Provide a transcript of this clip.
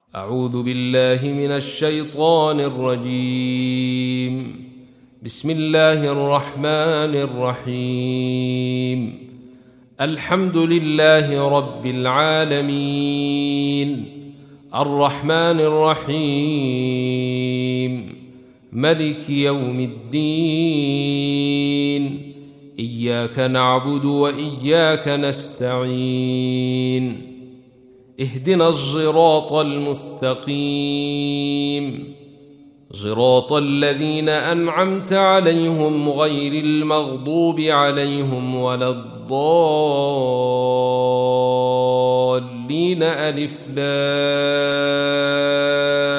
أعوذ بالله من الشيطان الرجيم. بسم الله الرحمن الرحيم. الحمد لله رب العالمين، الرحمن الرحيم، ملك يوم الدين. إياك نعبد وإياك نستعين. اهدنا الصراط المستقيم، صراط الذين أنعمت عليهم غير المغضوب عليهم ولا الضالين. ألف لام